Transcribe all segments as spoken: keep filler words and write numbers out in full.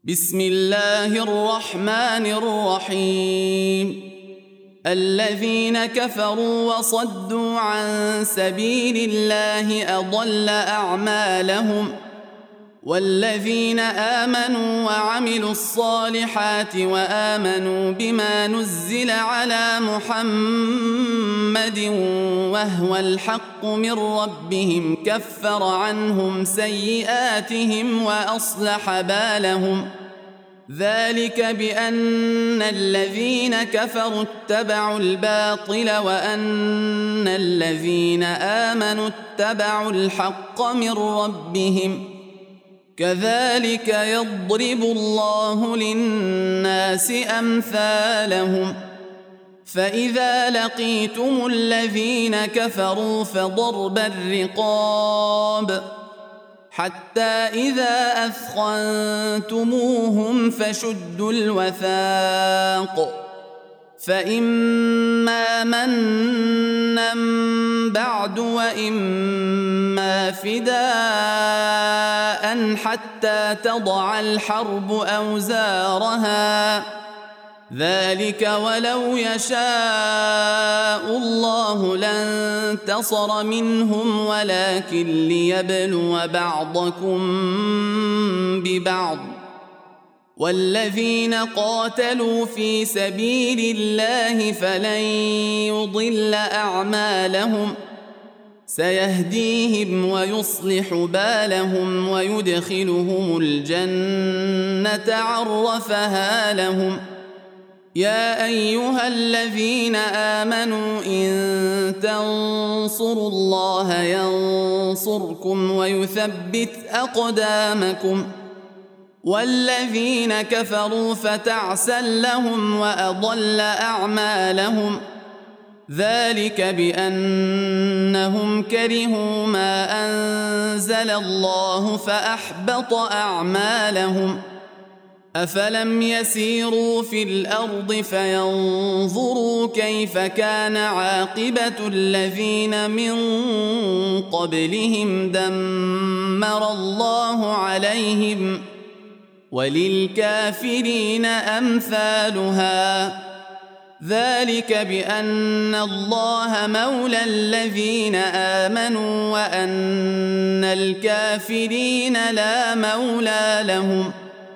بسم الله الرحمن الرحيم. الذين كفروا وصدوا عن سبيل الله أضل أعمالهم، والذين آمنوا وعملوا الصالحات وآمنوا بما نزل على محمد وهو الحق من ربهم كفر عنهم سيئاتهم وأصلح بالهم. ذلك بأن الذين كفروا اتبعوا الباطل وأن الذين آمنوا اتبعوا الحق من ربهم. كذلك يضرب الله للناس أمثالهم. فإذا لقيتم الذين كفروا فضرب الرقاب حتى إذا أثخنتموهم فشدوا الوثاق، فإما منا بعد وإما فداء حتى تضع الحرب أوزارها. ذلك ولو يشاء الله لانتصر منهم ولكن ليبلو بعضكم ببعض. والذين قاتلوا في سبيل الله فلن يضل أعمالهم، سيهديهم ويصلح بالهم ويدخلهم الجنة عرفها لهم. يا أيها الذين آمنوا إن تنصروا الله ينصركم ويثبت أقدامكم. والذين كفروا فتعسا لهم وأضل أعمالهم. ذلك بأنهم كرهوا ما أنزل الله فأحبط أعمالهم. أفلم يسيروا في الأرض فينظروا كيف كان عاقبة الذين من قبلهم دمر الله عليهم، وللكافرين أمثالها. ذلك بأن الله مولى الذين آمنوا وأن الكافرين لا مولى لهم.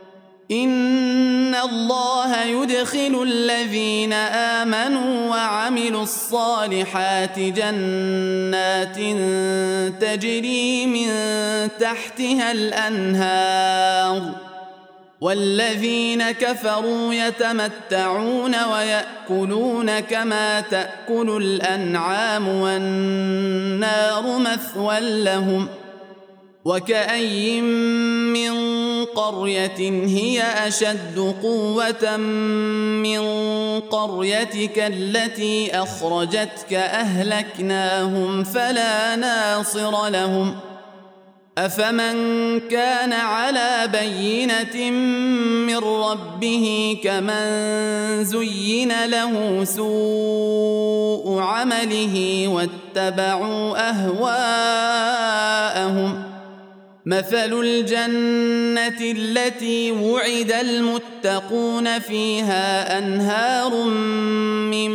إن الله يدخل الذين آمنوا وعملوا الصالحات جنات تجري من تحتها الأنهار، والذين كفروا يتمتعون ويأكلون كما تأكل الأنعام والنار مثوى لهم. وكأين من قرية هي أشد قوة من قريتك التي أخرجتك أهلكناهم فلا ناصر لهم. أفمن كان على بينة من ربه كمن زين له سوء عمله واتبعوا أهواءهم. مثل الجنة التي وعد المتقون فيها أنهار من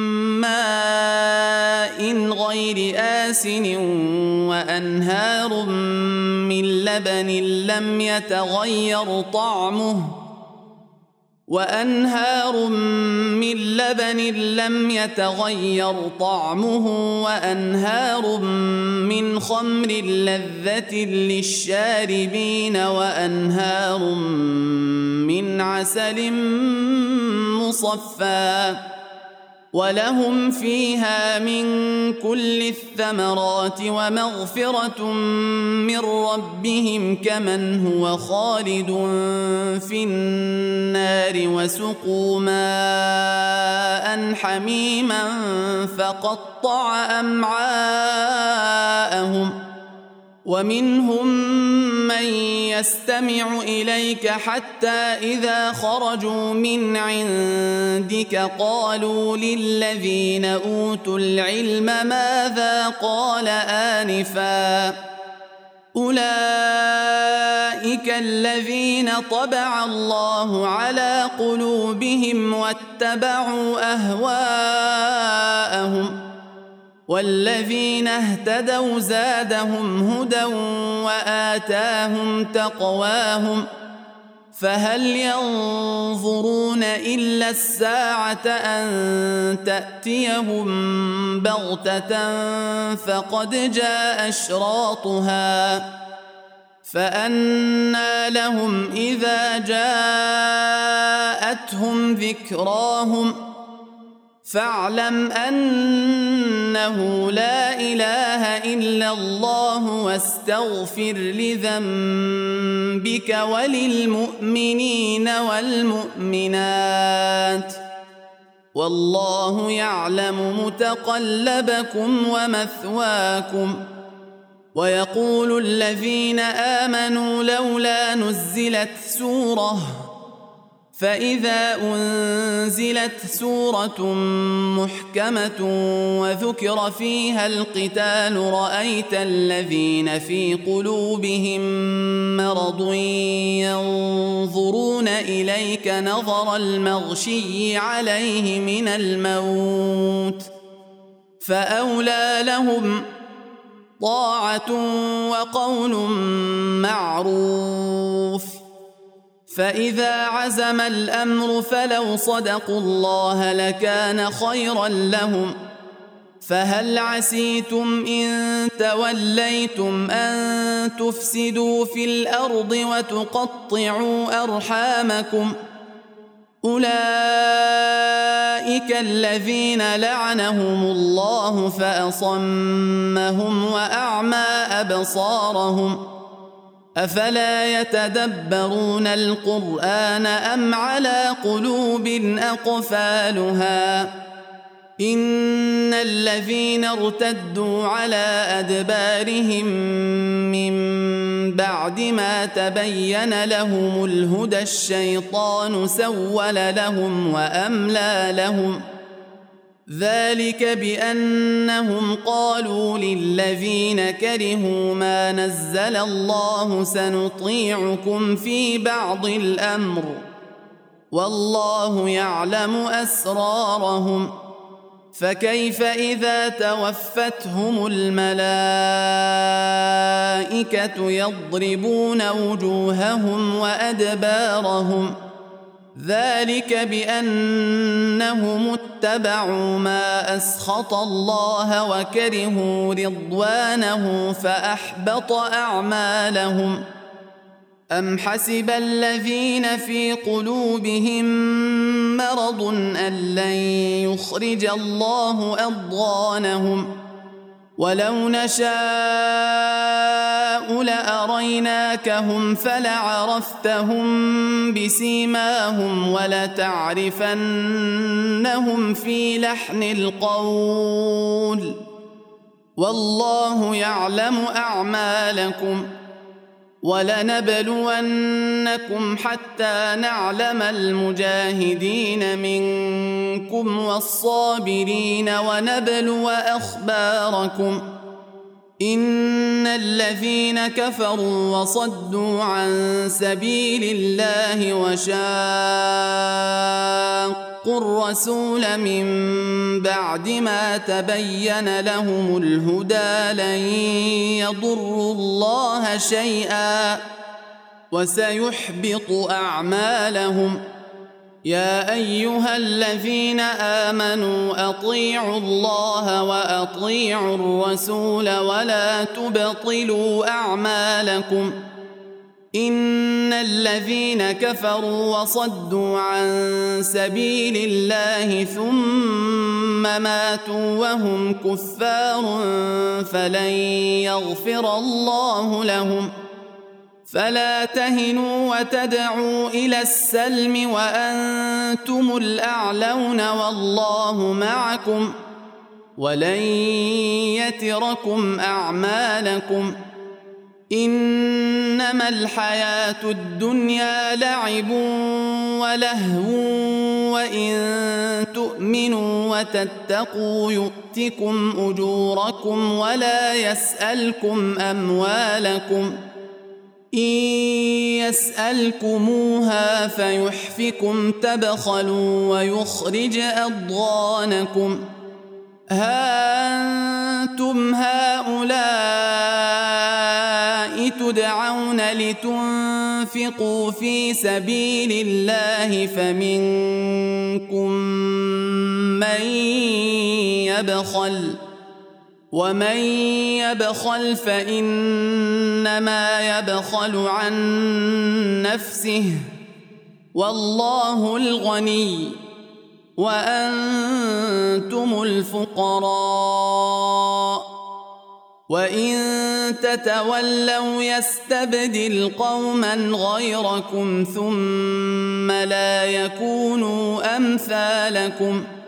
ماء غير آسن وأنهار من لبن لم يتغير طعمه وأنهار من لبن لم يتغير طعمه وأنهار من خمر لذة للشاربين وأنهار من عسل مصفى، ولهم فيها من كل الثمرات ومغفرة من ربهم كمن هو خالد في النار وسقوا ماء حميما فقطع أمعاءهم. ومنهم من يستمع إليك حتى إذا خرجوا من عندك قالوا للذين أوتوا العلم ماذا قال آنفا أولئك الذين طبع الله على قلوبهم واتبعوا أهواءهم والذين اهتدوا زادهم هدى وآتاهم تقواهم فهل ينظرون إلا الساعة أن تأتيهم بغتة فقد جاء أشراطها فأنى لهم إذا جاءتهم ذكراهم فاعلم أنه لا إله إلا الله واستغفر لذنبك وللمؤمنين والمؤمنات والله يعلم متقلبكم ومثواكم. ويقول الذين آمنوا لولا نزلت سورة فإذا أنزلت سورة محكمة وذكر فيها القتال رأيت الذين في قلوبهم مرض ينظرون إليك نظر المغشي عليه من الموت فأولى لهم طاعة وقول معروف. فإذا عزم الأمر فلو صدقوا الله لكان خيرا لهم فهل عسيتم إن توليتم أن تفسدوا في الأرض وتقطعوا أرحامكم أولئك الذين لعنهم الله فأصمهم وأعمى أبصارهم أفلا يتدبرون القرآن أم على قلوب أقفالها إن الذين ارتدوا على أدبارهم من بعد ما تبين لهم الهدى الشيطان سول لهم وأملى لهم ذلك بأنهم قالوا للذين كرهوا ما نزل الله سنطيعكم في بعض الأمر والله يعلم أسرارهم فكيف إذا توفتهم الملائكة يضربون وجوههم وأدبارهم ذلك بأنهم اتبعوا ما أسخط الله وكرهوا رضوانه فأحبط أعمالهم أم حسب الذين في قلوبهم مرض أن لن يخرج الله أضغانهم ولو نشاء لأريناكهم فلعرفتهم بسيماهم ولتعرفنهم في لحن القول والله يعلم أعمالكم ولنبلونكم حتى نعلم المجاهدين منكم والصابرين ونبلو أخباركم إن الذين كفروا وصدوا عن سبيل الله وشاقوا الرسول من بعد ما تبين لهم الهدى لن يضروا الله شيئا وسيحبط أعمالهم يا أيها الذين آمنوا أطيعوا الله وأطيعوا الرسول ولا تبطلوا أعمالكم إن الذين كفروا وصدوا عن سبيل الله ثم ماتوا وهم كفار فلن يغفر الله لهم فلا تهنوا وتدعوا إلى السلم وأنتم الأعلون والله معكم ولن يتركم أعمالكم إنما الحياة الدنيا لعب ولهو وإن تؤمنوا وتتقوا يؤتكم أجوركم ولا يسألكم أموالكم إن يسألكموها فيحفكم تبخلوا ويخرج أضغانكم ها أنتم هؤلاء تدعون لتنفقوا في سبيل الله فمنكم من يبخل ومن يبخل فإنما يبخل عن نفسه والله الغني وأنتم الفقراء وإن تتولوا يستبدل قوما غيركم ثم لا يكونوا أمثالكم